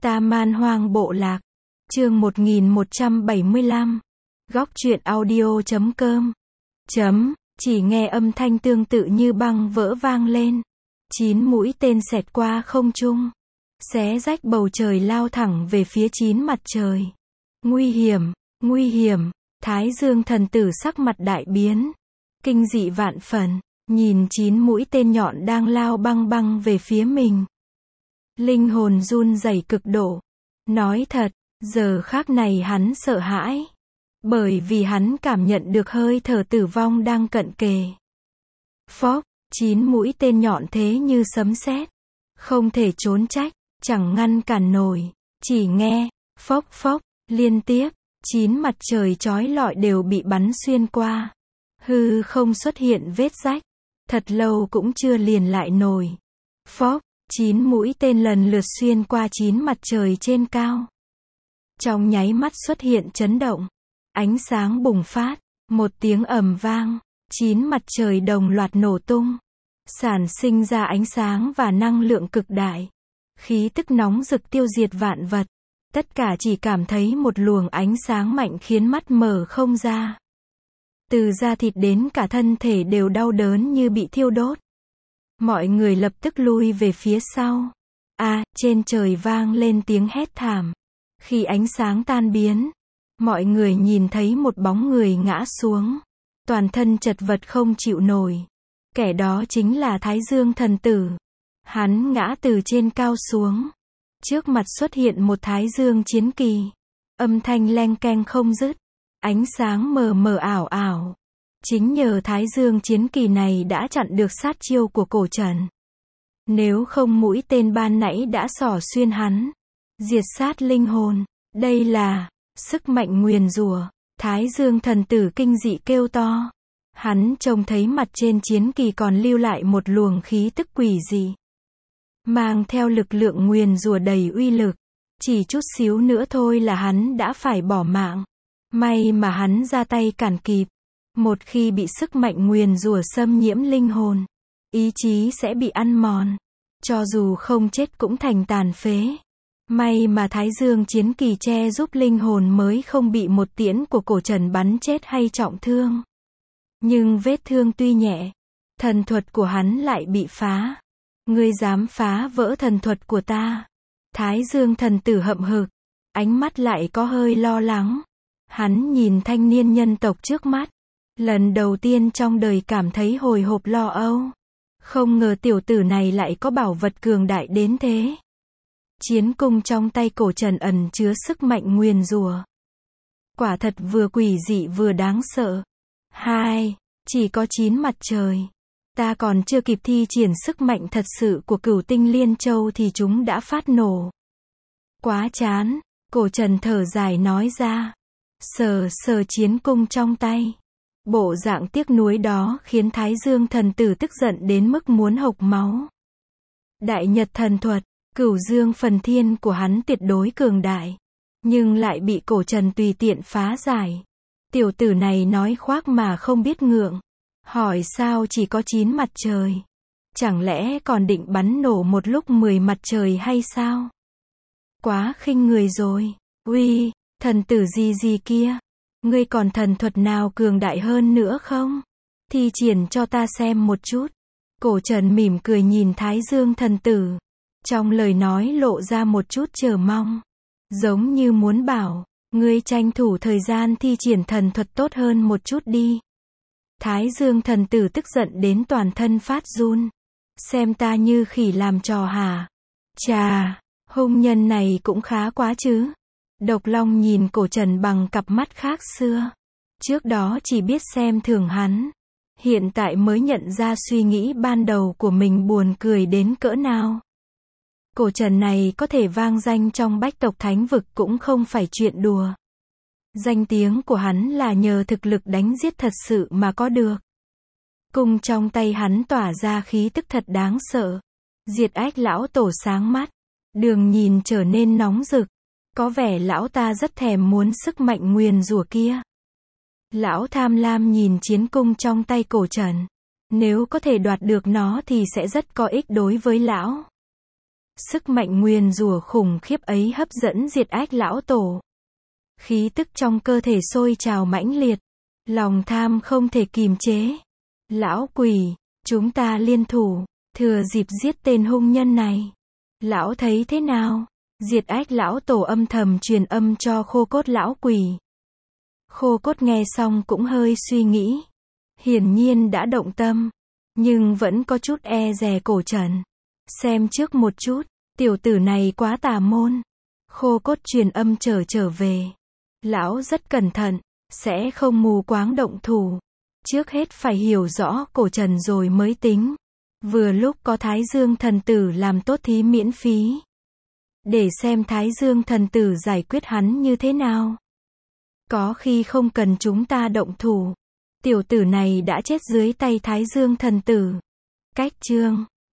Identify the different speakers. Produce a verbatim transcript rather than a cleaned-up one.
Speaker 1: Ta Man Hoang Bộ Lạc. Chương một nghìn một trăm bảy mươi lăm. Góc truyện audio chấm com. Chấm, chỉ nghe âm thanh tương tự như băng vỡ vang lên. Chín mũi tên xẹt qua không trung, xé rách bầu trời lao thẳng về phía chín mặt trời. Nguy hiểm, nguy hiểm, Thái Dương thần tử sắc mặt đại biến. Kinh dị vạn phần, nhìn chín mũi tên nhọn đang lao băng băng về phía mình. Linh hồn run rẩy cực độ. Nói thật, giờ khắc này hắn sợ hãi. Bởi vì hắn cảm nhận được hơi thở tử vong đang cận kề. Phốc, chín mũi tên nhọn thế như sấm sét. Không thể trốn trách, chẳng ngăn cản nổi. Chỉ nghe, phốc phốc, liên tiếp, chín mặt trời chói lọi đều bị bắn xuyên qua. Hư không xuất hiện vết rách. Thật lâu cũng chưa liền lại nổi. Phốc, chín mũi tên lần lượt xuyên qua chín mặt trời trên cao. Trong nháy mắt xuất hiện chấn động. Ánh sáng bùng phát, một tiếng ầm vang, chín mặt trời đồng loạt nổ tung, sản sinh ra ánh sáng và năng lượng cực đại. Khí tức nóng rực tiêu diệt vạn vật. Tất cả chỉ cảm thấy một luồng ánh sáng mạnh khiến mắt mở không ra. Từ da thịt đến cả thân thể đều đau đớn như bị thiêu đốt. Mọi người lập tức lui về phía sau. À, trên trời vang lên tiếng hét thảm. Khi ánh sáng tan biến, mọi người nhìn thấy một bóng người ngã xuống. Toàn thân chật vật không chịu nổi. Kẻ đó chính là Thái Dương thần tử. Hắn ngã từ trên cao xuống. Trước mặt xuất hiện một Thái Dương chiến kỳ. Âm thanh leng keng không dứt. Ánh sáng mờ mờ ảo ảo. Chính nhờ Thái Dương chiến kỳ này đã chặn được sát chiêu của cổ trần. Nếu không mũi tên ban nãy đã xỏ xuyên hắn. Diệt sát linh hồn. Đây là sức mạnh nguyền rủa. Thái Dương thần tử kinh dị kêu to. Hắn trông thấy mặt trên chiến kỳ còn lưu lại một luồng khí tức quỷ dị. Mang theo lực lượng nguyền rủa đầy uy lực. Chỉ chút xíu nữa thôi là hắn đã phải bỏ mạng. May mà hắn ra tay cản kịp. Một khi bị sức mạnh nguyền rủa xâm nhiễm linh hồn, ý chí sẽ bị ăn mòn. Cho dù không chết cũng thành tàn phế. May mà Thái Dương chiến kỳ che giúp linh hồn mới không bị một tiễn của cổ trần bắn chết hay trọng thương. Nhưng vết thương tuy nhẹ, thần thuật của hắn lại bị phá. Ngươi dám phá vỡ thần thuật của ta? Thái Dương thần tử hậm hực, ánh mắt lại có hơi lo lắng. Hắn nhìn thanh niên nhân tộc trước mắt. Lần đầu tiên trong đời cảm thấy hồi hộp lo âu. Không ngờ tiểu tử này lại có bảo vật cường đại đến thế. Chiến cung trong tay cổ trần ẩn chứa sức mạnh nguyền rủa. Quả thật vừa quỷ dị vừa đáng sợ. Hai, chỉ có chín mặt trời. Ta còn chưa kịp thi triển sức mạnh thật sự của Cửu Tinh Liên Châu thì chúng đã phát nổ. Quá chán, cổ trần thở dài nói ra. Sờ sờ chiến cung trong tay. Bộ dạng tiếc nuối đó khiến Thái Dương thần tử tức giận đến mức muốn hộc máu. Đại Nhật thần thuật, Cửu Dương phần thiên của hắn tuyệt đối cường đại. Nhưng lại bị cổ trần tùy tiện phá giải. Tiểu tử này nói khoác mà không biết ngượng. Hỏi sao chỉ có chín mặt trời? Chẳng lẽ còn định bắn nổ một lúc mười mặt trời hay sao? Quá khinh người rồi. Uy, thần tử gì gì kia? Ngươi còn thần thuật nào cường đại hơn nữa không? Thi triển cho ta xem một chút. Cổ trần mỉm cười nhìn Thái Dương thần tử. Trong lời nói lộ ra một chút chờ mong. Giống như muốn bảo, ngươi tranh thủ thời gian thi triển thần thuật tốt hơn một chút đi. Thái Dương thần tử tức giận đến toàn thân phát run. Xem ta như khỉ làm trò hả? Chà, hung nhân này cũng khá quá chứ. Độc Long nhìn cổ trần bằng cặp mắt khác xưa. Trước đó chỉ biết xem thường hắn. Hiện tại mới nhận ra suy nghĩ ban đầu của mình buồn cười đến cỡ nào. Cổ trần này có thể vang danh trong bách tộc thánh vực cũng không phải chuyện đùa. Danh tiếng của hắn là nhờ thực lực đánh giết thật sự mà có được. Cung trong tay hắn tỏa ra khí tức thật đáng sợ. Diệt Ách lão tổ sáng mắt. Đường nhìn trở nên nóng rực. Có vẻ lão ta rất thèm muốn sức mạnh nguyền rủa kia. Lão tham lam nhìn chiến cung trong tay cổ trần. Nếu có thể đoạt được nó thì sẽ rất có ích đối với lão. Sức mạnh nguyền rủa khủng khiếp ấy hấp dẫn Diệt Ách lão tổ. Khí tức trong cơ thể sôi trào mãnh liệt. Lòng tham không thể kìm chế. Lão quỷ, chúng ta liên thủ, thừa dịp giết tên hung nhân này. Lão thấy thế nào? Diệt Ách lão tổ âm thầm truyền âm cho Khô Cốt lão quỷ. Khô Cốt nghe xong cũng hơi suy nghĩ. Hiển nhiên đã động tâm, nhưng vẫn có chút e dè Cổ Trần. Xem trước một chút, tiểu tử này quá tà môn. Khô Cốt truyền âm trở trở về. Lão rất cẩn thận, sẽ không mù quáng động thủ. Trước hết phải hiểu rõ Cổ Trần rồi mới tính. Vừa lúc có Thái Dương thần tử làm tốt thí miễn phí. Để xem Thái Dương thần tử giải quyết hắn như thế nào. Có khi không cần chúng ta động thủ. Tiểu tử này đã chết dưới tay Thái Dương thần tử. Cách chương